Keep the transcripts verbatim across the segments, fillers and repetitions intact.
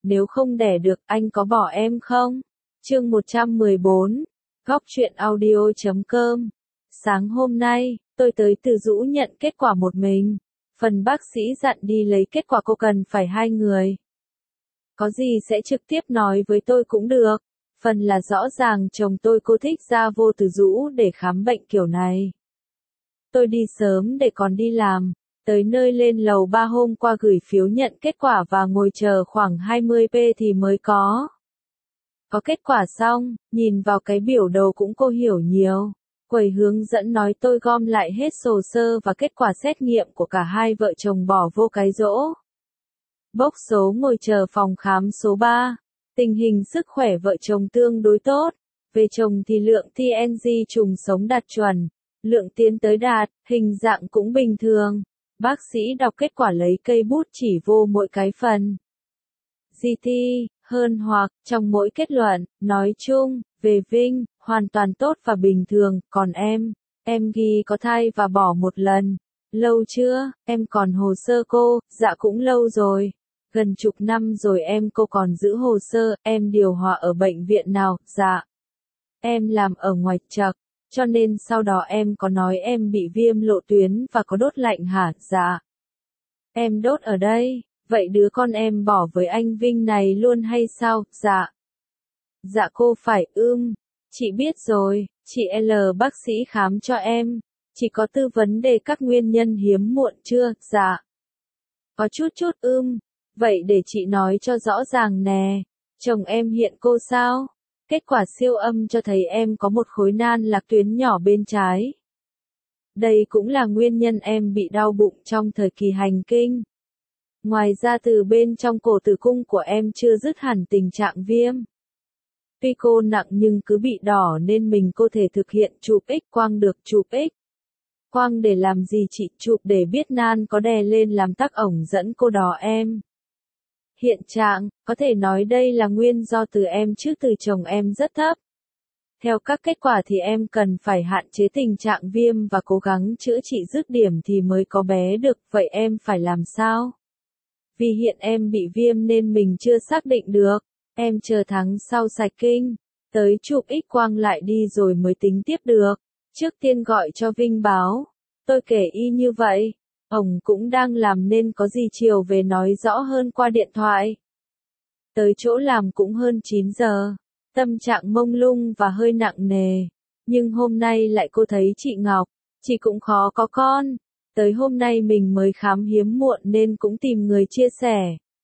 nếu không đẻ được, anh có bỏ em không? Chương một trăm mười bốn, góc truyện audio chấm com. Sáng hôm nay, tôi tới Từ Dũ nhận kết quả một mình. Phần bác sĩ dặn đi lấy kết quả cô cần phải hai người. Có gì sẽ trực tiếp nói với tôi cũng được. Phần là rõ ràng chồng tôi cô thích ra vô Từ Dũ để khám bệnh kiểu này. Tôi đi sớm để còn đi làm. Tới nơi lên lầu ba hôm qua gửi phiếu nhận kết quả và ngồi chờ khoảng hai mươi phút thì mới có. Có kết quả xong, nhìn vào cái biểu đồ cũng cô hiểu nhiều. Quầy hướng dẫn nói tôi gom lại hết hồ sơ và kết quả xét nghiệm của cả hai vợ chồng bỏ vô cái rỗ. Bốc số ngồi chờ phòng khám số ba. Tình hình sức khỏe vợ chồng tương đối tốt. Về chồng thì lượng tê en giê trùng sống đạt chuẩn, lượng tiến tới đạt, hình dạng cũng bình thường. Bác sĩ đọc kết quả lấy cây bút chỉ vô mỗi cái phần. giê tê, hơn hoặc, trong mỗi kết luận, nói chung, về Vinh, hoàn toàn tốt và bình thường, còn em, em ghi có thai và bỏ một lần. Lâu chưa, em còn hồ sơ cô, dạ cũng lâu rồi. Gần chục năm rồi em cô còn giữ hồ sơ, em điều hòa ở bệnh viện nào, dạ. Em làm ở ngoài Trặc, cho nên sau đó em có nói em bị viêm lộ tuyến và có đốt lạnh hả, dạ. Em đốt ở đây, vậy đứa con em bỏ với anh Vinh này luôn hay sao, dạ. Dạ cô phải ưm, chị biết rồi, chị L bác sĩ khám cho em, chị có tư vấn đề các nguyên nhân hiếm muộn chưa, dạ. Có chút chút ưm, vậy để chị nói cho rõ ràng nè, chồng em hiện cô sao? Kết quả siêu âm cho thấy em có một khối nan lạc tuyến nhỏ bên trái. Đây cũng là nguyên nhân em bị đau bụng trong thời kỳ hành kinh. Ngoài ra từ bên trong cổ tử cung của em chưa dứt hẳn tình trạng viêm. Tuy cô nặng nhưng cứ bị đỏ nên mình có thể thực hiện chụp X quang được chụp X quang để làm gì chị chụp để biết nan có đè lên làm tắc ổng dẫn cô đỏ em. Hiện trạng, có thể nói đây là nguyên do từ em trước từ chồng em rất thấp. Theo các kết quả thì em cần phải hạn chế tình trạng viêm và cố gắng chữa trị dứt điểm thì mới có bé được, vậy em phải làm sao? Vì hiện em bị viêm nên mình chưa xác định được, em chờ tháng sau sạch kinh, tới chụp X quang lại đi rồi mới tính tiếp được, trước tiên gọi cho Vinh báo, tôi kể y như vậy. Ông cũng đang làm nên có gì chiều về nói rõ hơn qua điện thoại. Tới chỗ làm cũng hơn chín giờ, tâm trạng mông lung và hơi nặng nề. Nhưng hôm nay lại cô thấy chị Ngọc, chị cũng khó có con. Tới hôm nay mình mới khám hiếm muộn nên cũng tìm người chia sẻ.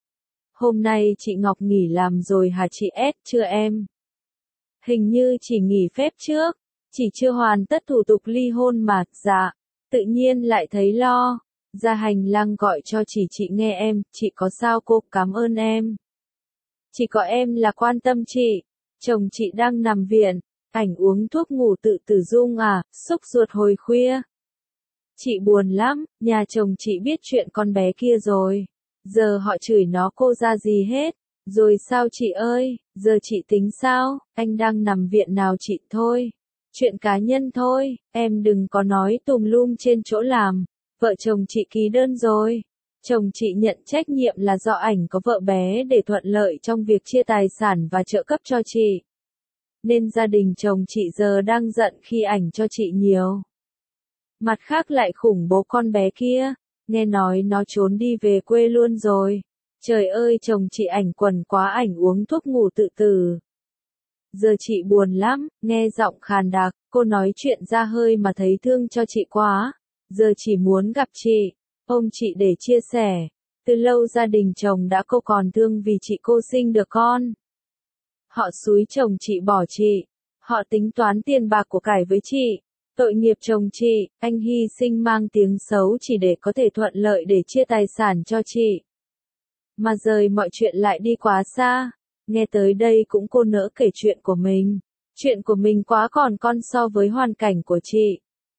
Hôm nay chị Ngọc nghỉ làm rồi hả chị S chưa em? Hình như chỉ nghỉ phép trước, chỉ chưa hoàn tất thủ tục ly hôn mà, dạ. Tự nhiên lại thấy lo. Ra hành lang gọi cho chị chị nghe em, chị có sao cô, cảm ơn em. Chỉ có em là quan tâm chị, chồng chị đang nằm viện, ảnh uống thuốc ngủ tự tử dung à, xúc ruột hồi khuya. Chị buồn lắm, nhà chồng chị biết chuyện con bé kia rồi, giờ họ chửi nó cô ra gì hết, rồi sao chị ơi, giờ chị tính sao, anh đang nằm viện nào chị thôi, chuyện cá nhân thôi, em đừng có nói tùm lum trên chỗ làm. Vợ chồng chị ký đơn rồi. Chồng chị nhận trách nhiệm là do ảnh có vợ bé để thuận lợi trong việc chia tài sản và trợ cấp cho chị. Nên gia đình chồng chị giờ đang giận khi ảnh cho chị nhiều. Mặt khác lại khủng bố con bé kia, nghe nói nó trốn đi về quê luôn rồi. Trời ơi chồng chị ảnh quần quá ảnh uống thuốc ngủ tự tử. Giờ chị buồn lắm, nghe giọng khàn đặc, cô nói chuyện ra hơi mà thấy thương cho chị quá. Giờ chỉ muốn gặp chị, ôm chị để chia sẻ. Từ lâu gia đình chồng đã cô còn thương vì chị cô sinh được con. Họ xúi chồng chị bỏ chị. Họ tính toán tiền bạc của cải với chị. Tội nghiệp chồng chị, anh hy sinh mang tiếng xấu chỉ để có thể thuận lợi để chia tài sản cho chị. Mà rời mọi chuyện lại đi quá xa. Nghe tới đây cũng cô nỡ kể chuyện của mình. Chuyện của mình quá còn con so với hoàn cảnh của chị.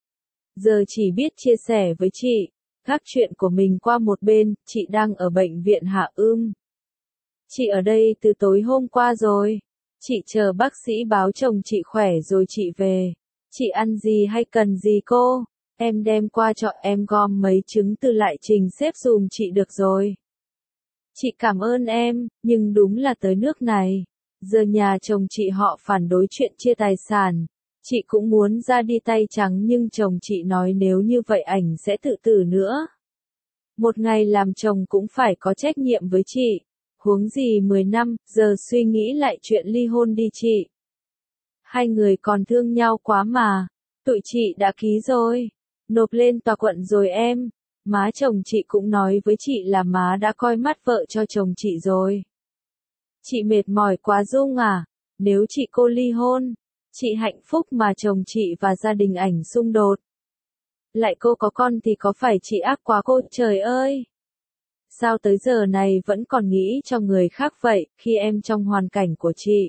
Giờ chỉ biết chia sẻ với chị, gác chuyện của mình qua một bên, chị đang ở bệnh viện Hạ Ưm. Chị ở đây từ tối hôm qua rồi, chị chờ bác sĩ báo chồng chị khỏe rồi chị về. Chị ăn gì hay cần gì cô? Em đem qua cho em gom mấy chứng từ lại trình xếp dùm chị được rồi. Chị cảm ơn em, nhưng đúng là tới nước này. Giờ nhà chồng chị họ phản đối chuyện chia tài sản. Chị cũng muốn ra đi tay trắng nhưng chồng chị nói nếu như vậy ảnh sẽ tự tử nữa. Một ngày làm chồng cũng phải có trách nhiệm với chị. Huống gì mười năm, giờ suy nghĩ lại chuyện ly hôn đi chị. Hai người còn thương nhau quá mà. Tụi chị đã ký rồi. Nộp lên tòa quận rồi em. Má chồng chị cũng nói với chị là má đã coi mắt vợ cho chồng chị rồi. Chị mệt mỏi quá Dung à. Nếu chị cô ly hôn, chị hạnh phúc mà chồng chị và gia đình ảnh xung đột. Lại cô có con thì có phải chị ác quá cô trời ơi. Sao tới giờ này vẫn còn nghĩ cho người khác vậy, khi em trong hoàn cảnh của chị.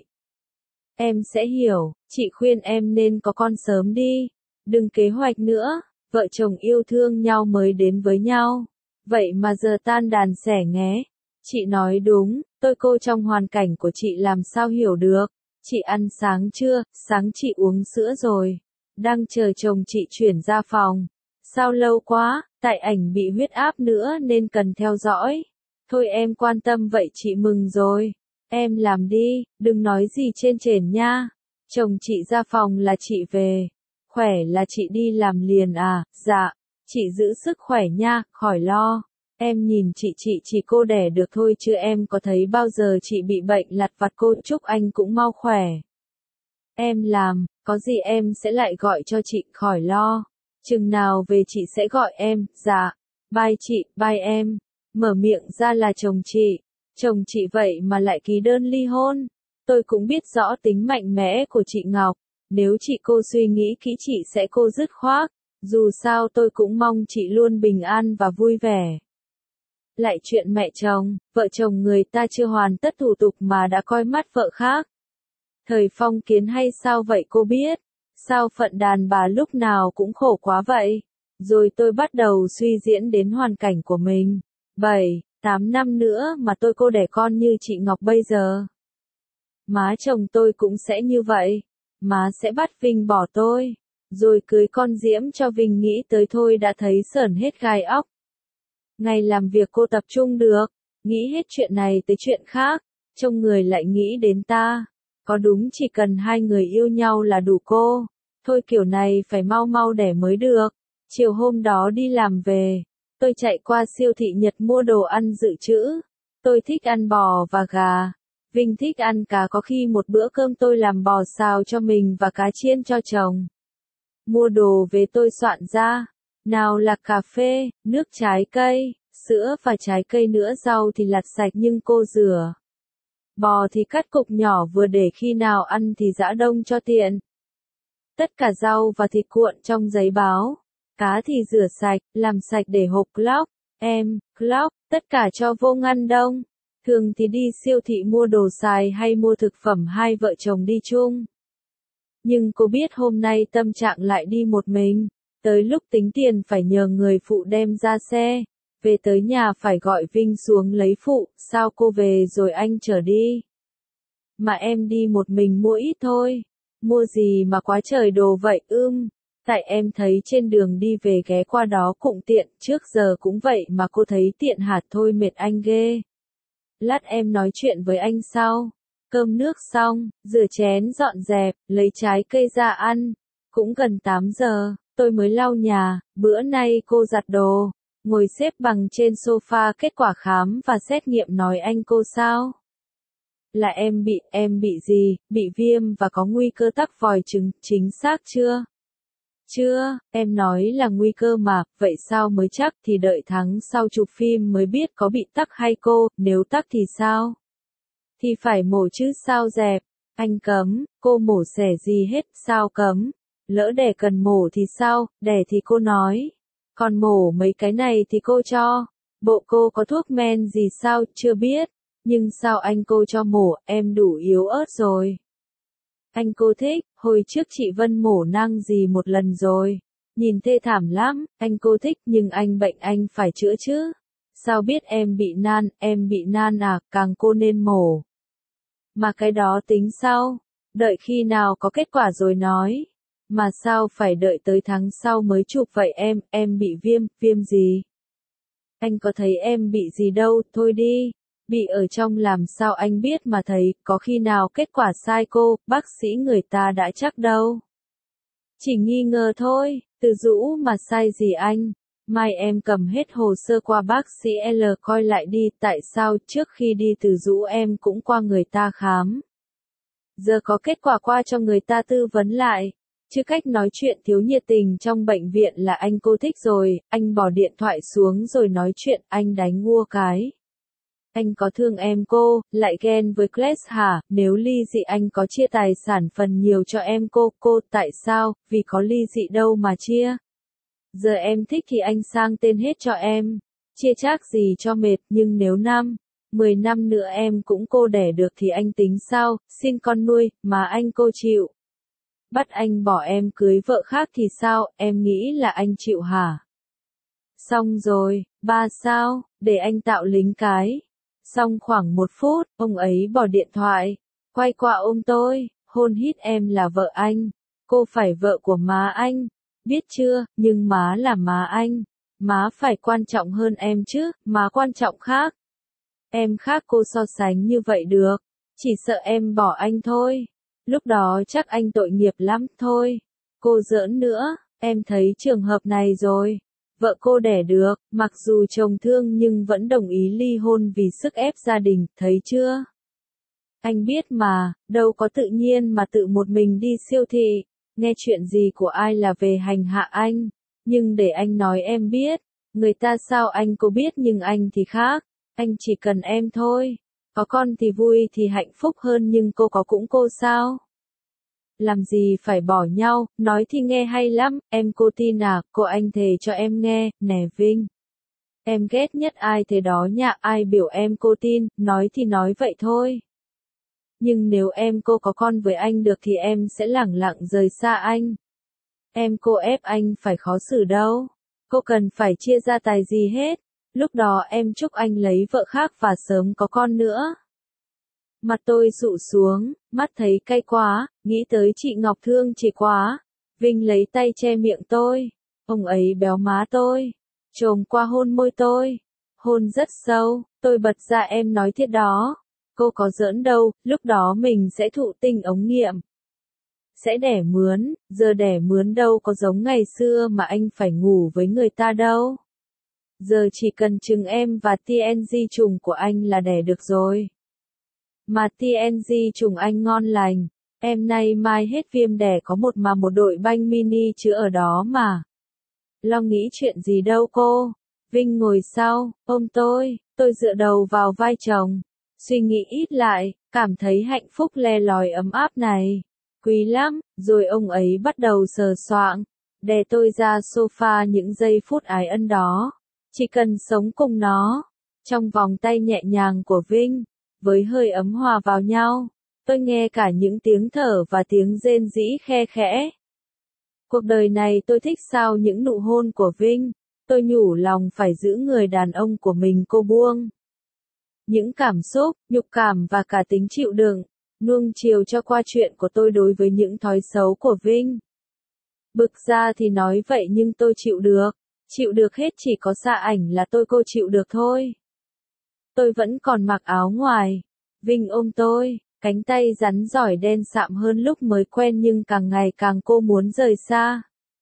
Em sẽ hiểu, chị khuyên em nên có con sớm đi. Đừng kế hoạch nữa, vợ chồng yêu thương nhau mới đến với nhau. Vậy mà giờ tan đàn xẻ nghé. Chị nói đúng, tôi cô trong hoàn cảnh của chị làm sao hiểu được. Chị ăn sáng chưa, sáng chị uống sữa rồi. Đang chờ chồng chị chuyển ra phòng. Sao lâu quá, tại ảnh bị huyết áp nữa nên cần theo dõi. Thôi em quan tâm vậy chị mừng rồi. Em làm đi, đừng nói gì trên trển nha. Chồng chị ra phòng là chị về. Khỏe là chị đi làm liền à, dạ. Chị giữ sức khỏe nha, khỏi lo. Em nhìn chị chị chỉ cô đẻ được thôi chứ em có thấy bao giờ chị bị bệnh lặt vặt cô chúc anh cũng mau khỏe. Em làm, có gì em sẽ lại gọi cho chị, khỏi lo. Chừng nào về chị sẽ gọi em, dạ. Bye chị, bye em. Mở miệng ra là chồng chị. Chồng chị vậy mà lại ký đơn ly hôn. Tôi cũng biết rõ tính mạnh mẽ của chị Ngọc. Nếu chị cô suy nghĩ kỹ chị sẽ cô dứt khoát. Dù sao tôi cũng mong chị luôn bình an và vui vẻ. Lại chuyện mẹ chồng, vợ chồng người ta chưa hoàn tất thủ tục mà đã coi mắt vợ khác. Thời phong kiến hay sao vậy cô biết? Sao phận đàn bà lúc nào cũng khổ quá vậy? Rồi tôi bắt đầu suy diễn đến hoàn cảnh của mình. bảy, tám năm nữa mà tôi cô đẻ con như chị Ngọc bây giờ. Má chồng tôi cũng sẽ như vậy. Má sẽ bắt Vinh bỏ tôi. Rồi cưới con Diễm cho Vinh nghĩ tới thôi đã thấy sởn hết gai óc. Ngày làm việc cô tập trung được. Nghĩ hết chuyện này tới chuyện khác. Trông người lại nghĩ đến ta. Có đúng chỉ cần hai người yêu nhau là đủ cô. Thôi kiểu này phải mau mau đẻ mới được. Chiều hôm đó đi làm về. Tôi chạy qua siêu thị Nhật mua đồ ăn dự trữ. Tôi thích ăn bò và gà. Vinh thích ăn cá có khi một bữa cơm tôi làm bò xào cho mình và cá chiên cho chồng. Mua đồ về tôi soạn ra. Nào là cà phê, nước trái cây, sữa và trái cây nữa rau thì lặt sạch nhưng cô rửa. Bò thì cắt cục nhỏ vừa để khi nào ăn thì giã đông cho tiện. Tất cả rau và thịt cuộn trong giấy báo. Cá thì rửa sạch, làm sạch để hộp clock. Em, clock, tất cả cho vô ngăn đông. Thường thì đi siêu thị mua đồ xài hay mua thực phẩm hai vợ chồng đi chung. Nhưng cô biết hôm nay tâm trạng lại đi một mình. Tới lúc tính tiền phải nhờ người phụ đem ra xe. Về tới nhà phải gọi Vinh xuống lấy phụ, sao cô về rồi anh chở đi. Mà em đi một mình mua ít thôi. Mua gì mà quá trời đồ vậy ưm. Tại em thấy trên đường đi về ghé qua đó cũng tiện, trước giờ cũng vậy mà cô thấy tiện hạt thôi mệt anh ghê. Lát em nói chuyện với anh sau. Cơm nước xong, rửa chén dọn dẹp, lấy trái cây ra ăn. Cũng gần tám giờ, tôi mới lau nhà, bữa nay cô giặt đồ. Ngồi xếp bằng trên sofa kết quả khám và xét nghiệm nói anh cô sao? Là em bị, em bị gì, bị viêm và có nguy cơ tắc vòi trứng, chính xác chưa? Chưa, em nói là nguy cơ mà, vậy sao mới chắc thì đợi tháng sau chụp phim mới biết có bị tắc hay cô, nếu tắc thì sao? Thì phải mổ chứ sao dẹp, anh cấm, cô mổ xẻ gì hết, sao cấm? Lỡ đẻ cần mổ thì sao, đẻ thì cô nói. Còn mổ mấy cái này thì cô cho. Bộ cô có thuốc men gì sao, chưa biết. Nhưng sao anh cô cho mổ, em đủ yếu ớt rồi. Anh cô thích, hồi trước chị Vân mổ nang gì một lần rồi. Nhìn thê thảm lắm, anh cô thích nhưng anh bệnh anh phải chữa chứ. Sao biết em bị nan, em bị nan à, càng cô nên mổ. Mà cái đó tính sau, đợi khi nào có kết quả rồi nói. Mà sao phải đợi tới tháng sau mới chụp vậy em, em bị viêm, viêm gì? Anh có thấy em bị gì đâu, thôi đi. Bị ở trong làm sao anh biết mà thấy, có khi nào kết quả sai cô, bác sĩ người ta đã chắc đâu. Chỉ nghi ngờ thôi, Từ Dũ mà sai gì anh. Mai em cầm hết hồ sơ qua bác sĩ L coi lại đi, tại sao trước khi đi Từ Dũ em cũng qua người ta khám. Giờ có kết quả qua cho người ta tư vấn lại. Chứ cách nói chuyện thiếu nhiệt tình trong bệnh viện là anh cô thích rồi, anh bỏ điện thoại xuống rồi nói chuyện, anh đánh ngua cái. Anh có thương em cô, lại ghen với Class hả, nếu ly dị anh có chia tài sản phần nhiều cho em cô, cô, tại sao, vì có ly dị đâu mà chia. Giờ em thích thì anh sang tên hết cho em, chia chác gì cho mệt, nhưng nếu năm, mười năm nữa em cũng cô đẻ được thì anh tính sao, xin con nuôi, mà anh cô chịu. Bắt anh bỏ em cưới vợ khác thì sao, em nghĩ là anh chịu hả? Xong rồi, ba sao, để anh tạo lính cái. Xong khoảng một phút, ông ấy bỏ điện thoại, quay qua ôm tôi, hôn hít em là vợ anh, cô phải vợ của má anh, biết chưa, nhưng má là má anh, má phải quan trọng hơn em chứ, má quan trọng khác. Em khác cô so sánh như vậy được, chỉ sợ em bỏ anh thôi, lúc đó chắc anh tội nghiệp lắm thôi. Cô giỡn nữa, em thấy trường hợp này rồi. Vợ cô đẻ được, mặc dù chồng thương nhưng vẫn đồng ý ly hôn vì sức ép gia đình, thấy chưa? Anh biết mà, đâu có tự nhiên mà tự một mình đi siêu thị, nghe chuyện gì của ai là về hành hạ anh. Nhưng để anh nói em biết, người ta sao anh cô biết nhưng anh thì khác, anh chỉ cần em thôi. Có con thì vui thì hạnh phúc hơn nhưng cô có cũng cô sao? Làm gì phải bỏ nhau, nói thì nghe hay lắm, em cô tin à, cô anh thề cho em nghe, nè Vinh. Em ghét nhất ai thế đó nha, ai biểu em cô tin, nói thì nói vậy thôi. Nhưng nếu em cô có con với anh được thì em sẽ lẳng lặng rời xa anh. Em cô ép anh phải khó xử đâu, cô cần phải chia gia tài gì hết, lúc đó em chúc anh lấy vợ khác và sớm có con nữa. Mặt tôi sụ xuống, mắt thấy cay quá, nghĩ tới chị Ngọc thương chị quá. Vinh lấy tay che miệng tôi, ông ấy béo má tôi, chồm qua hôn môi tôi, hôn rất sâu, tôi bật ra em nói thiết đó. Cô có giỡn đâu, lúc đó mình sẽ thụ tinh ống nghiệm. Sẽ đẻ mướn, giờ đẻ mướn đâu có giống ngày xưa mà anh phải ngủ với người ta đâu. Giờ chỉ cần trứng em và tê en giê trùng của anh là đẻ được rồi. Mà tê en giê trùng anh ngon lành, em nay mai hết viêm đẻ có một mà một đội banh mini chứ ở đó mà. Lo nghĩ chuyện gì đâu cô. Vinh ngồi sau, ôm tôi, tôi dựa đầu vào vai chồng, suy nghĩ ít lại, cảm thấy hạnh phúc le lói ấm áp này. Quý lắm, rồi ông ấy bắt đầu sờ soạng, đè tôi ra sofa những giây phút ái ân đó. Chỉ cần sống cùng nó, trong vòng tay nhẹ nhàng của Vinh, với hơi ấm hòa vào nhau, tôi nghe cả những tiếng thở và tiếng rên rỉ khe khẽ. Cuộc đời này tôi thích sao những nụ hôn của Vinh, tôi nhủ lòng phải giữ người đàn ông của mình cô buông. Những cảm xúc, nhục cảm và cả tính chịu đựng, nuông chiều cho qua chuyện của tôi đối với những thói xấu của Vinh. Bực ra thì nói vậy nhưng tôi chịu được, chịu được hết chỉ có xa ảnh là tôi cô chịu được thôi. Tôi vẫn còn mặc áo ngoài, Vinh ôm tôi, cánh tay rắn giỏi đen sạm hơn lúc mới quen nhưng càng ngày càng cô muốn rời xa.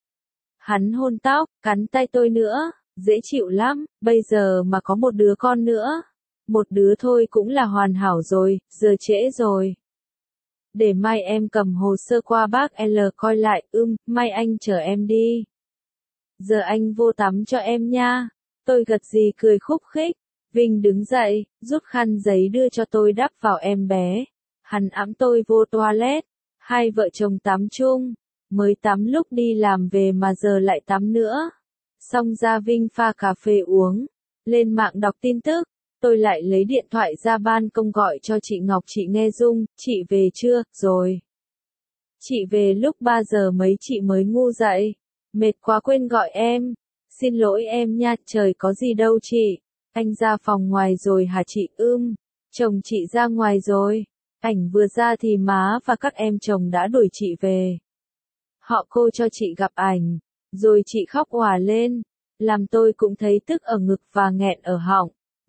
Hắn hôn tóc, cắn tay tôi nữa, dễ chịu lắm, bây giờ mà có một đứa con nữa. Một đứa thôi cũng là hoàn hảo rồi, giờ trễ rồi. Để mai em cầm hồ sơ qua bác L coi lại, ưm, mai anh chở em đi. Giờ anh vô tắm cho em nha. Tôi gật gì cười khúc khích. Vinh đứng dậy, rút khăn giấy đưa cho tôi đắp vào em bé. Hắn ẵm tôi vô toilet. Hai vợ chồng tắm chung. Mới tắm lúc đi làm về mà giờ lại tắm nữa. Xong ra Vinh pha cà phê uống. Lên mạng đọc tin tức. Tôi lại lấy điện thoại ra ban công gọi cho chị Ngọc chị nghe Dung, chị về chưa, rồi. Chị về lúc ba giờ mấy chị mới ngu dậy. Mệt quá quên gọi em. Xin lỗi em nha, trời có gì đâu chị. Anh ra phòng ngoài rồi hả chị, ưm. Chồng chị ra ngoài rồi. Ảnh vừa ra thì má và các em chồng đã đuổi chị về. Họ cô cho chị gặp ảnh. Rồi chị khóc òa lên. Làm tôi cũng thấy tức ở ngực và nghẹn ở họng.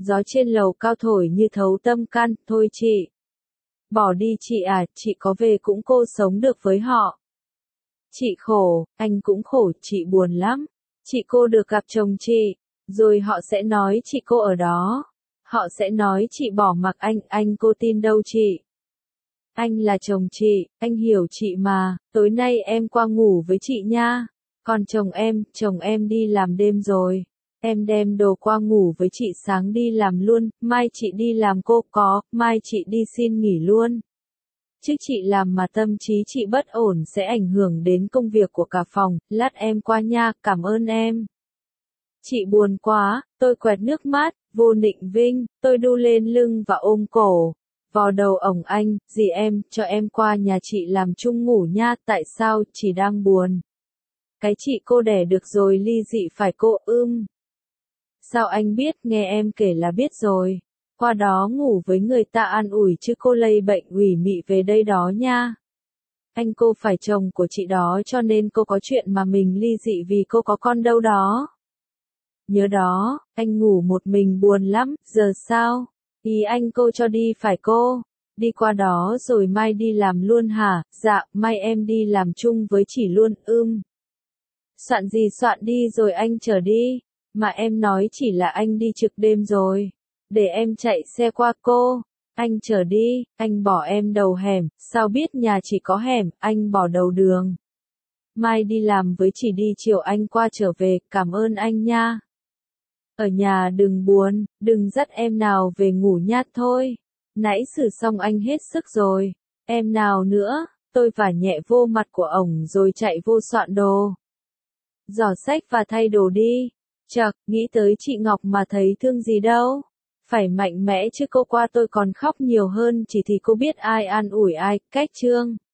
Gió trên lầu cao thổi như thấu tâm can, thôi chị. Bỏ đi chị à, chị có về cũng cô sống được với họ. Chị khổ, anh cũng khổ, chị buồn lắm. Chị cô được gặp chồng chị, rồi họ sẽ nói chị cô ở đó. Họ sẽ nói chị bỏ mặc anh, anh cô tin đâu chị. Anh là chồng chị, anh hiểu chị mà, tối nay em qua ngủ với chị nha. Còn chồng em, chồng em đi làm đêm rồi. Em đem đồ qua ngủ với chị sáng đi làm luôn, mai chị đi làm cô có, mai chị đi xin nghỉ luôn. Chứ chị làm mà tâm trí chị bất ổn sẽ ảnh hưởng đến công việc của cả phòng, lát em qua nha, cảm ơn em. Chị buồn quá, tôi quẹt nước mắt, vô nịnh vinh, tôi đu lên lưng và ôm cổ. Vò đầu ổng anh, dì em, cho em qua nhà chị làm chung ngủ nha, tại sao, chị đang buồn. Cái chị cô đẻ được rồi ly dị phải cô ưm. Sao anh biết, nghe em kể là biết rồi. Qua đó ngủ với người ta an ủi chứ cô lây bệnh ủy mị về đây đó nha. Anh cô phải chồng của chị đó cho nên cô có chuyện mà mình ly dị vì cô có con đâu đó. Nhớ đó, anh ngủ một mình buồn lắm, giờ sao? Ý anh cô cho đi phải cô? Đi qua đó rồi mai đi làm luôn hả? Dạ, mai em đi làm chung với chị luôn, ưm. Soạn gì soạn đi rồi anh chở đi. Mà em nói chỉ là anh đi trực đêm rồi. Để em chạy xe qua cô. Anh chở đi, anh bỏ em đầu hẻm, sao biết nhà chỉ có hẻm, anh bỏ đầu đường. Mai đi làm với chị đi chiều anh qua trở về, cảm ơn anh nha. Ở nhà đừng buồn, đừng dắt em nào về ngủ nhát thôi. Nãy xử xong anh hết sức rồi. Em nào nữa, tôi vả nhẹ vô mặt của ổng rồi chạy vô soạn đồ. Giỏ sách và thay đồ đi. Chậc, nghĩ tới chị Ngọc mà thấy thương gì đâu. Phải mạnh mẽ chứ cô qua tôi còn khóc nhiều hơn chỉ thì cô biết ai an ủi ai, cách chương.